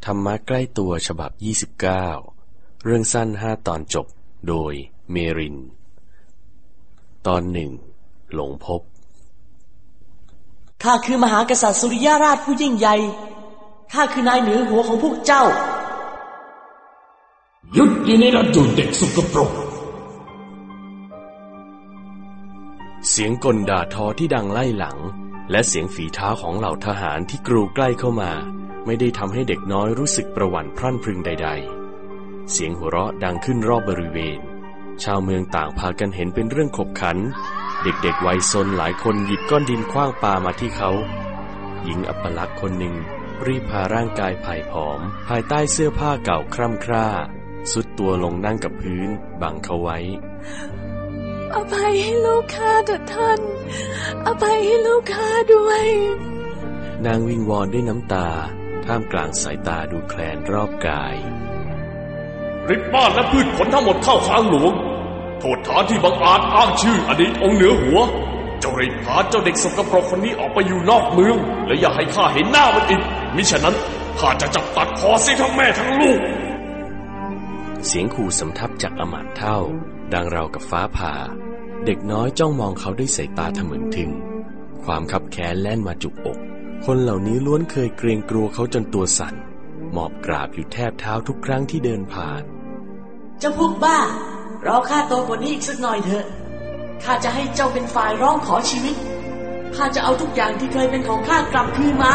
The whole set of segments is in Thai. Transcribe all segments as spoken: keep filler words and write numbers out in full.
ธรรมะใกล้ตัวฉบับยี่สิบเก้าเรื่องสั้นห้าตอนจบโดยเมรินตอนหนึ่งหลงพบข้าคือมหากษัตริย์สุริยราชผู้ยิ่งใหญ่ข้าคือนายเหนือหัวของพวกเจ้าหยุดยินี่ละจุดเด็กสกปรกเสียงกลด่าทอที่ดังไล่หลังและเสียงฝีเท้าของเหล่าทหารที่กรูใกล้เข้ามาไม่ได้ทำให้เด็กน้อยรู้สึกประหวั่นพรั่นพรึงใดๆเสียงหัวเราะดังขึ้นรอบบริเวณชาวเมืองต่างพากันเห็นเป็นเรื่องขบขันเด็กๆวัยซนหลายคนหยิบก้อนดินขว้างปามาที่เขาหญิงอัปลักษณ์คนหนึ่งรีบพาร่างกายผ่ายผอมภายใต้เสื้อผ้าเก่าคร่ำคร่าสุดตัวลงนั่งกับพื้นบังเขาไว้อภัยให้ลูกข้าเถิดท่านอภัยให้ลูกข้าด้วยนางวิงวอนด้วยน้ำตาท่ามกลางสายตาดูแคลนรอบกายริบบ้านและพืชผลทั้งหมดเข้าทางหลวงโทษฐานที่บังอาจอ้างชื่ออดีตองค์เหนือหัวเจ้ารีบพาเจ้าเด็กสกปรกคนนี้ออกไปอยู่นอกเมืองและอย่าให้ข้าเห็นหน้ามันอีกมิฉะนั้นข้าจะจับตัดคอเสียทั้งแม่ทั้งลูกเสียงขู่สำทับจากอมาตย์เฒ่าดังราวกับฟ้าผ่าเด็กน้อยจ้องมองเขาด้วยสายตาทะมึนทึงความคับแค้นแล่นมาจุกอกคนเหล่านี้ล้วนเคยเกรงกลัวเขาจนตัวสั่นหมอบกราบอยู่แทบเท้าทุกครั้งที่เดินผ่านเจ้าพวกบ้ารอข้าโตกว่านี้อีกสักหน่อยเถอะข้าจะให้เจ้าเป็นฝ่ายร้องขอชีวิตข้าจะเอาทุกอย่างที่เคยเป็นของข้ากลับคืนมา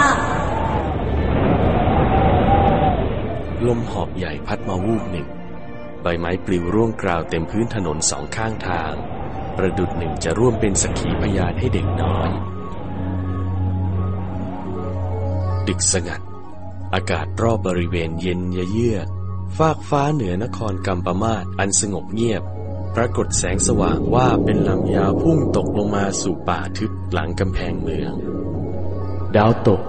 ลมหอบใหญ่พัดมาวูบหนึ่งใบไม้ปลิวร่วงกราวเต็มพื้นถนนสองข้างทางประดุจหนึ่งจะร่วมเป็นสักขีพยานให้เด็กน้อยดึกสงัดอากาศรอบบริเวณเย็นเยือกฟากฟ้าเหนือนครกัมปมาศอันสงบเงียบปรากฏแสงสว่างว่าเป็นลำยาวพุ่งตกลงมาสู่ป่าทึบหลังกำแพงเมืองดาวตก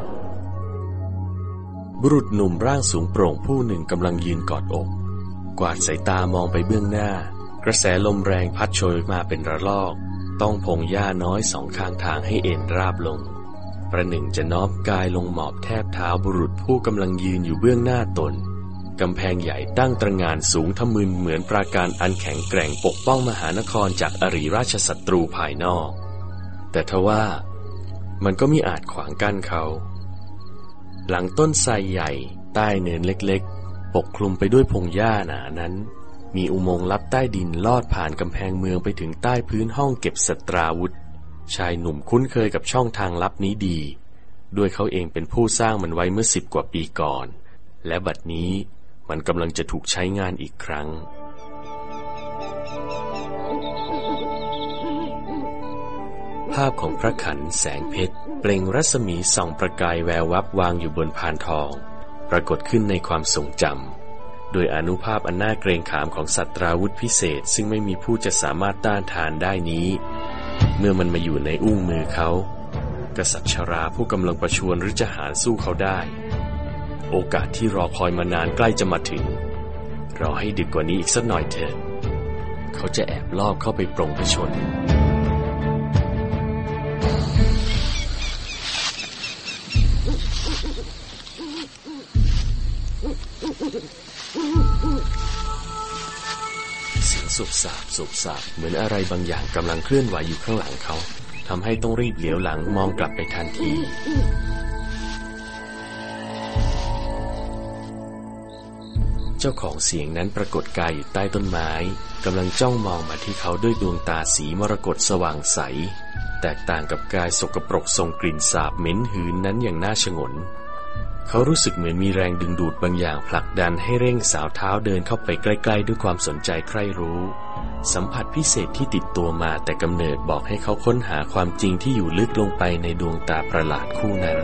บุรุษหนุ่มร่างสูงโปร่งผู้หนึ่งกำลังยืนกอดอกกวาดสายตามองไปเบื้องหน้ากระแสลมแรงพัดโชยมาเป็นระลอกต้องพงหญ้าน้อยสองข้างทางให้เอ็นราบลงประหนึ่งจะน้อมกายลงหมอบแทบเท้าบุรุษผู้กำลังยืนอยู่เบื้องหน้าตนกำแพงใหญ่ตั้งตระหง่านสูงทะมึนเหมือนปราการอันแข็งแกร่งปกป้องมหานครจากอริราชศัตรูภายนอกแต่ทว่ามันก็มิอาจขวางกั้นเขาหลังต้นไทรใหญ่ใต้เนินเล็กๆปกคลุมไปด้วยพงหญ้าหนานั้นมีอุโมงค์ลับใต้ดินลอดผ่านกำแพงเมืองไปถึงใต้พื้นห้องเก็บสตราวุธชายหนุ่มคุ้นเคยกับช่องทางลับนี้ดีด้วยเขาเองเป็นผู้สร้างมันไว้เมื่อสิบกว่าปีก่อนและบัดนี้มันกำลังจะถูกใช้งานอีกครั้งภาพของพระขันแสงเพชรเปล่งรัศมีส่องประกายแวววับวางอยู่บนพานทองปรากฏขึ้นในความทรงจำโดยอนุภาพอันน่าเกรงขามของสัตราวุธพิเศษซึ่งไม่มีผู้จะสามารถต้านทานได้นี้เมื่อมันมาอยู่ในอุ้งมือเขากษัตริย์ชราผู้กำลังประชวรหรือจะหารสู้เขาได้โอกาสที่รอคอยมานานใกล้จะมาถึงรอให้ดึกกว่านี้อีกสักหน่อยเถิดเขาจะแอบลอบเข้าไปปรงพระชนเสียงสุบสาบสุบสาบเหมือนอะไรบางอย่างกำลังเคลื่อนไหวอยู่ข้างหลังเขาทำให้ต้องรีบเหลียวหลังมองกลับไปทันทีเจ้าของเสียงนั้นปรากฏกายอยู่ใต้ต้นไม้กำลังจ้องมองมาที่เขาด้วยดวงตาสีมรกตสว่างใสแตกต่างกับกายสกปรกทรงกลิ่นสาบเหม็นหืนนั้นอย่างน่าชงนเขารู้สึกเหมือนมีแรงดึงดูดบางอย่างผลักดันให้เร่งสาวเท้าเดินเข้าไปใกล้ๆด้วยความสนใจใคร่รู้สัมผัสพิเศษที่ติดตัวมาแต่กำเนิดบอกให้เขาค้นหาความจริงที่อยู่ลึกลงไปในดวงตาประหลาดคู่นั้น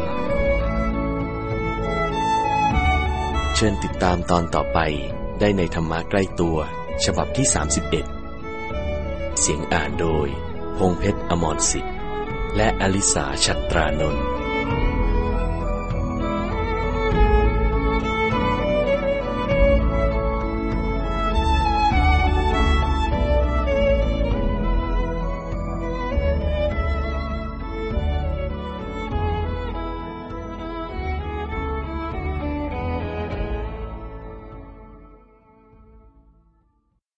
เชิญติดตามตอนต่อไปได้ในธรรมะใกล้ตัวฉบับที่สามสิบเอ็ดเสียงอ่านโดยพงษ์เพชรอมรสิทธิ์และอลิสา ฉัตรานนท์